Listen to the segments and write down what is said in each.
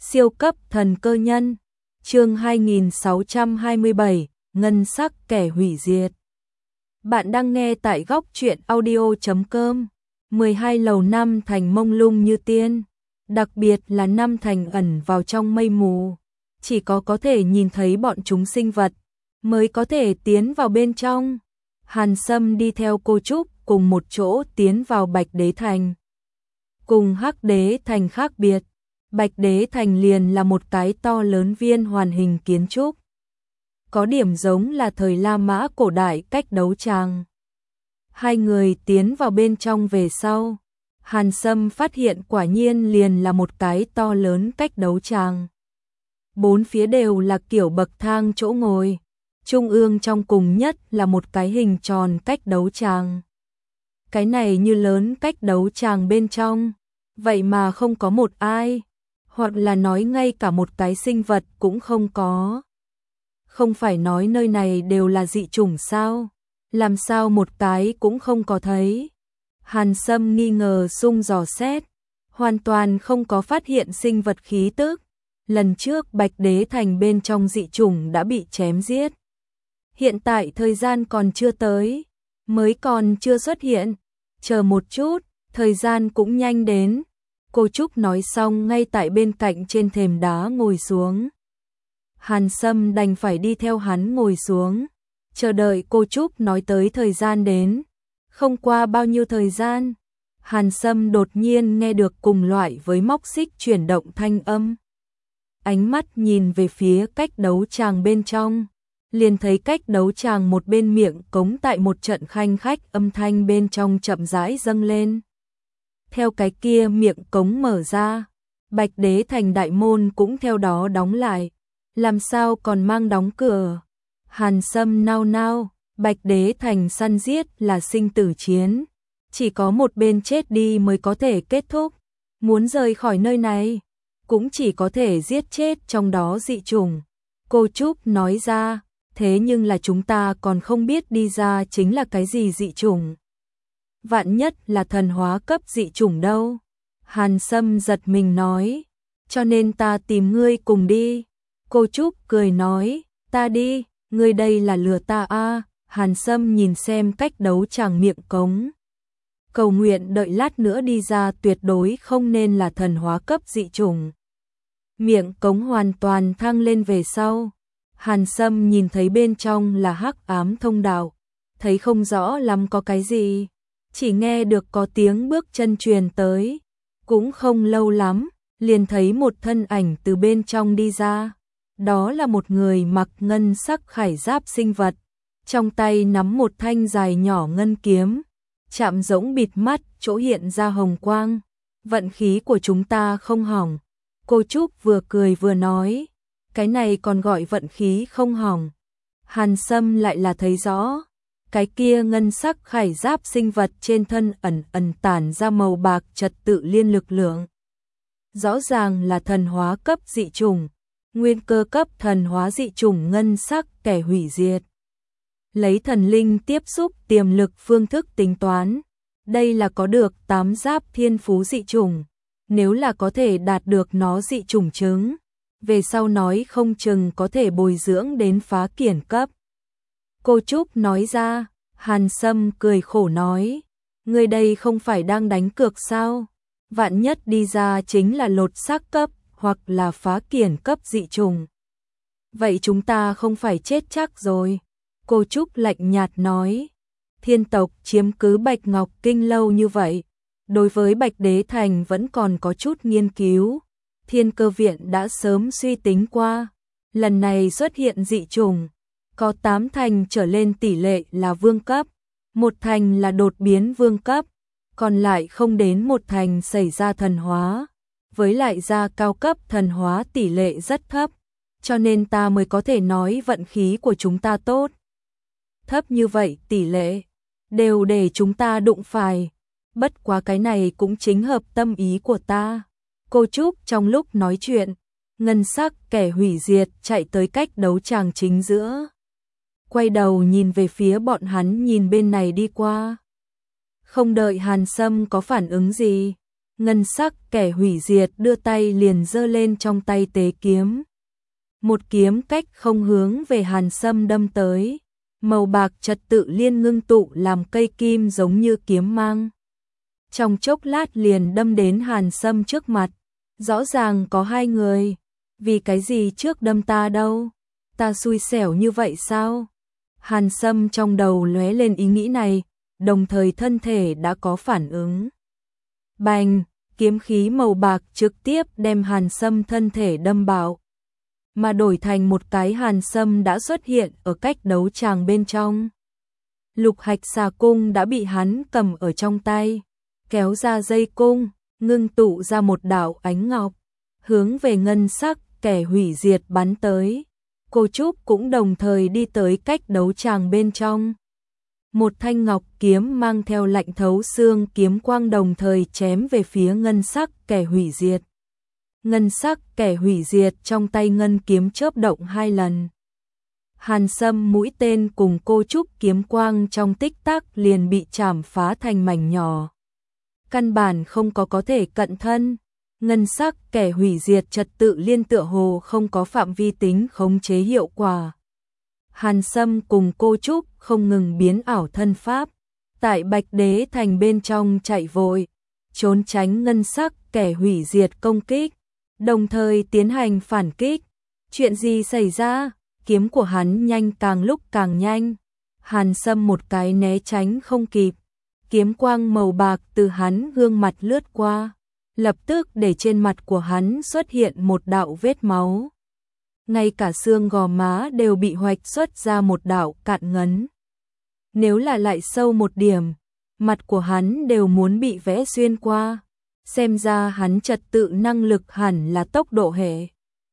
Siêu cấp thần cơ nhân. Chương 2627, ngân sắc kẻ hủy diệt. Bạn đang nghe tại góc truyện audio.com. 12 lầu năm thành mông lung như tiên, đặc biệt là năm thành ẩn vào trong mây mù, chỉ có thể nhìn thấy bọn chúng sinh vật mới có thể tiến vào bên trong. Hàn Sâm đi theo cô Trúc cùng một chỗ tiến vào Bạch Đế Thành. Cùng Hắc Đế Thành khác biệt, Bạch Đế Thành liền là một cái to lớn viên hoàn hình kiến trúc, có điểm giống là thời La Mã cổ đại cách đấu tràng. Hai người tiến vào bên trong về sau, Hàn Sâm phát hiện quả nhiên liền là một cái to lớn cách đấu tràng. Bốn phía đều là kiểu bậc thang chỗ ngồi, trung ương trong cùng nhất là một cái hình tròn cách đấu tràng. Cái này như lớn cách đấu tràng bên trong, vậy mà không có một ai, hoặc là nói ngay cả một cái sinh vật cũng không có. Không phải nói nơi này đều là dị chủng sao? Làm sao một cái cũng không có thấy? Hàn Sâm nghi ngờ xung dò xét, hoàn toàn không có phát hiện sinh vật khí tức. Lần trước Bạch Đế Thành bên trong dị chủng đã bị chém giết. Hiện tại thời gian còn chưa tới, mới còn chưa xuất hiện. Chờ một chút, thời gian cũng nhanh đến. Cô Trúc nói xong ngay tại bên cạnh trên thềm đá ngồi xuống. Hàn Sâm đành phải đi theo hắn ngồi xuống, chờ đợi cô Trúc nói tới thời gian đến. Không qua bao nhiêu thời gian, Hàn Sâm đột nhiên nghe được cùng loại với móc xích chuyển động thanh âm. Ánh mắt nhìn về phía cách đấu tràng bên trong, liền thấy cách đấu tràng một bên miệng cống tại một trận khanh khách âm thanh bên trong chậm rãi dâng lên. Theo cái kia miệng cống mở ra, Bạch Đế Thành đại môn cũng theo đó đóng lại. Làm sao còn mang đóng cửa? Hàn Sâm nao nao, Bạch Đế Thành săn giết là sinh tử chiến, chỉ có một bên chết đi mới có thể kết thúc. Muốn rời khỏi nơi này, cũng chỉ có thể giết chết trong đó dị chủng. Cô Trúc nói ra, thế nhưng là chúng ta còn không biết đi ra chính là cái gì dị chủng. Vạn nhất là thần hóa cấp dị chủng đâu. Hàn Sâm giật mình nói, cho nên ta tìm ngươi cùng đi. Cô Trúc cười nói, ta đi, ngươi đây là lừa ta à. Hàn Sâm nhìn xem cách đấu tràng miệng cống, cầu nguyện đợi lát nữa đi ra tuyệt đối không nên là thần hóa cấp dị chủng. Miệng cống hoàn toàn thăng lên về sau, Hàn Sâm nhìn thấy bên trong là hắc ám thông đạo, thấy không rõ lắm có cái gì, chỉ nghe được có tiếng bước chân truyền tới, cũng không lâu lắm, liền thấy một thân ảnh từ bên trong đi ra. Đó là một người mặc ngân sắc khải giáp sinh vật, trong tay nắm một thanh dài nhỏ ngân kiếm, chạm rỗng bịt mắt, chỗ hiện ra hồng quang. Vận khí của chúng ta không hỏng. Cô Trúc vừa cười vừa nói, cái này còn gọi vận khí không hỏng. Hàn Sâm lại là thấy rõ, cái kia ngân sắc khải giáp sinh vật trên thân ẩn tản ra màu bạc trật tự liên lực lượng. Rõ ràng là thần hóa cấp dị chủng. Nguyên cơ cấp thần hóa dị chủng ngân sắc kẻ hủy diệt. Lấy thần linh tiếp xúc tiềm lực phương thức tính toán, đây là có được 8 giáp thiên phú dị chủng. Nếu là có thể đạt được nó dị chủng chứng, về sau nói không chừng có thể bồi dưỡng đến phá kiển cấp. Cô Trúc nói ra, Hàn Sâm cười khổ nói, người đây không phải đang đánh cược sao? Vạn nhất đi ra chính là lột xác cấp, hoặc là phá kiển cấp dị chủng. Vậy chúng ta không phải chết chắc rồi. Cô Trúc lạnh nhạt nói, thiên tộc chiếm cứ Bạch Ngọc Kinh lâu như vậy, đối với Bạch Đế Thành vẫn còn có chút nghiên cứu. Thiên Cơ Viện đã sớm suy tính qua, lần này xuất hiện dị chủng, có 8 thành trở lên tỷ lệ là vương cấp, 1 thành là đột biến vương cấp, còn lại không đến 1 thành xảy ra thần hóa. Với lại ra cao cấp thần hóa tỷ lệ rất thấp, cho nên ta mới có thể nói vận khí của chúng ta tốt. Thấp như vậy tỷ lệ, đều để chúng ta đụng phải. Bất quá cái này cũng chính hợp tâm ý của ta. Cô Trúc trong lúc nói chuyện, ngân sắc kẻ hủy diệt chạy tới cách đấu tràng chính giữa. Quay đầu nhìn về phía bọn hắn nhìn bên này đi qua. Không đợi Hàn Sâm có phản ứng gì, ngân sắc kẻ hủy diệt đưa tay liền giơ lên trong tay tế kiếm. Một kiếm cách không hướng về Hàn Sâm đâm tới, màu bạc trật tự liên ngưng tụ làm cây kim giống như kiếm mang. Trong chốc lát liền đâm đến Hàn Sâm trước mặt, rõ ràng có hai người, vì cái gì trước đâm ta đâu, ta xui xẻo như vậy sao? Hàn Sâm trong đầu lóe lên ý nghĩ này, đồng thời thân thể đã có phản ứng. Bành, kiếm khí màu bạc trực tiếp đem Hàn Sâm thân thể đâm bạo, mà đổi thành một cái Hàn Sâm đã xuất hiện ở cách đấu tràng bên trong. Lục Hạch xà cung đã bị hắn cầm ở trong tay, kéo ra dây cung, ngưng tụ ra một đạo ánh ngọc, hướng về ngân sắc kẻ hủy diệt bắn tới. Cô Trúc cũng đồng thời đi tới cách đấu tràng bên trong. Một thanh ngọc kiếm mang theo lạnh thấu xương kiếm quang đồng thời chém về phía ngân sắc kẻ hủy diệt. Ngân sắc kẻ hủy diệt trong tay ngân kiếm chớp động 2 lần. Hàn Sâm mũi tên cùng cô Trúc kiếm quang trong tích tắc liền bị chảm phá thành mảnh nhỏ. Căn bản không có thể cận thân. Ngân sắc kẻ hủy diệt trật tự liên tựa hồ không có phạm vi tính khống chế hiệu quả. Hàn Sâm cùng cô Trúc không ngừng biến ảo thân pháp, tại Bạch Đế Thành bên trong chạy vội, trốn tránh ngân sắc kẻ hủy diệt công kích, đồng thời tiến hành phản kích. Chuyện gì xảy ra? Kiếm của hắn nhanh càng lúc càng nhanh. Hàn Sâm một cái né tránh không kịp, kiếm quang màu bạc từ hắn gương mặt lướt qua, lập tức để trên mặt của hắn xuất hiện một đạo vết máu. Ngay cả xương gò má đều bị hoạch xuất ra một đạo cạn ngấn. Nếu là lại sâu một điểm, mặt của hắn đều muốn bị vẽ xuyên qua. Xem ra hắn trật tự năng lực hẳn là tốc độ hệ.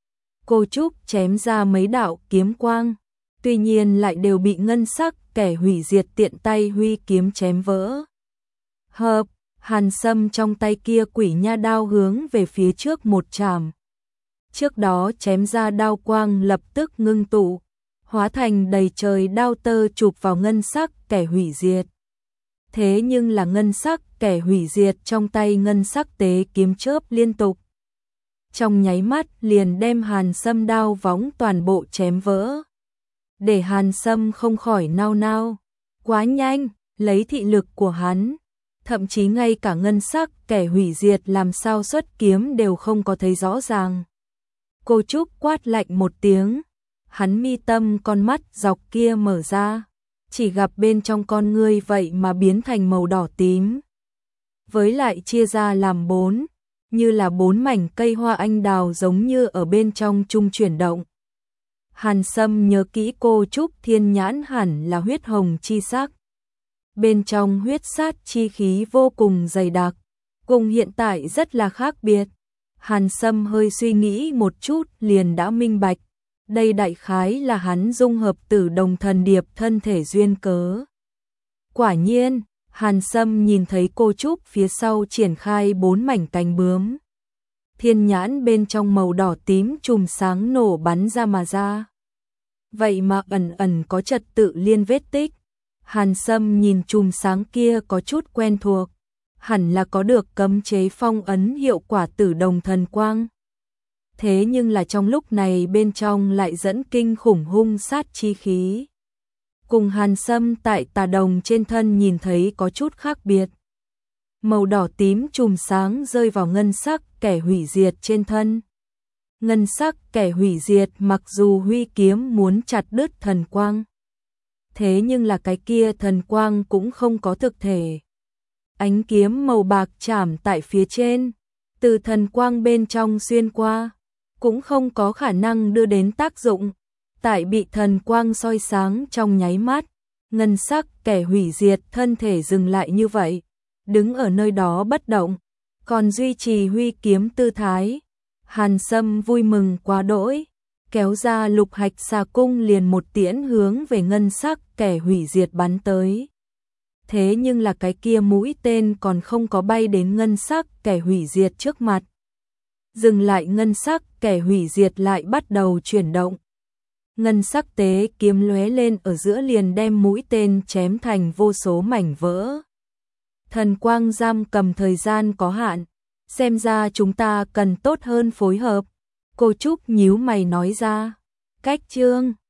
Cô Trúc chém ra mấy đạo kiếm quang, tuy nhiên lại đều bị ngân sắc kẻ hủy diệt tiện tay huy kiếm chém vỡ. Hợp, Hàn Sâm trong tay kia quỷ nha đao hướng về phía trước một chạm. Trước đó chém ra đao quang lập tức ngưng tụ, hóa thành đầy trời đao tơ chụp vào ngân sắc kẻ hủy diệt. Thế nhưng là ngân sắc kẻ hủy diệt trong tay ngân sắc tế kiếm chớp liên tục. Trong nháy mắt liền đem Hàn Sâm đao võng toàn bộ chém vỡ. Để Hàn Sâm không khỏi nao nao. Quá nhanh, lấy thị lực của hắn. Thậm chí ngay cả ngân sắc kẻ hủy diệt làm sao xuất kiếm đều không có thấy rõ ràng. Cô Trúc quát lạnh một tiếng. Hắn mi tâm con mắt dọc kia mở ra. Chỉ gặp bên trong con ngươi vậy mà biến thành màu đỏ tím. Với lại chia ra làm 4, như là 4 mảnh cây hoa anh đào giống như ở bên trong trung chuyển động. Hàn Sâm nhớ kỹ cô Trúc thiên nhãn hẳn là huyết hồng chi sắc. Bên trong huyết sát chi khí vô cùng dày đặc, cùng hiện tại rất là khác biệt. Hàn Sâm hơi suy nghĩ một chút liền đã minh bạch. Đây đại khái là hắn dung hợp Tử Đồng Thần Điệp thân thể duyên cớ. Quả nhiên, Hàn Sâm nhìn thấy cô Trúc phía sau triển khai 4 mảnh cánh bướm. Thiên nhãn bên trong màu đỏ tím chùm sáng nổ bắn ra mà ra. Vậy mà ẩn ẩn có trật tự liên vết tích. Hàn Sâm nhìn chùm sáng kia có chút quen thuộc. Hẳn là có được cấm chế phong ấn hiệu quả Tử Đồng Thần Quang. Thế nhưng là trong lúc này bên trong lại dẫn kinh khủng hung sát chi khí. Cùng Hàn Sâm tại tà đồng trên thân nhìn thấy có chút khác biệt. Màu đỏ tím chùm sáng rơi vào ngân sắc kẻ hủy diệt trên thân. Ngân sắc kẻ hủy diệt mặc dù huy kiếm muốn chặt đứt thần quang. Thế nhưng là cái kia thần quang cũng không có thực thể. Ánh kiếm màu bạc chạm tại phía trên, từ thần quang bên trong xuyên qua, cũng không có khả năng đưa đến tác dụng. Tại bị thần quang soi sáng trong nháy mắt, ngân sắc kẻ hủy diệt thân thể dừng lại như vậy, đứng ở nơi đó bất động, còn duy trì huy kiếm tư thái. Hàn Sâm vui mừng quá đỗi, kéo ra Lục Hạch xà cung liền một tiễn hướng về ngân sắc kẻ hủy diệt bắn tới. Thế nhưng là cái kia mũi tên còn không có bay đến ngân sắc kẻ hủy diệt trước mặt. Dừng lại ngân sắc kẻ hủy diệt lại bắt đầu chuyển động. Ngân sắc tế kiếm lóe lên ở giữa liền đem mũi tên chém thành vô số mảnh vỡ. Thần quang giam cầm thời gian có hạn, Xem ra chúng ta cần tốt hơn phối hợp. Cô Trúc nhíu mày nói ra. Cách Trương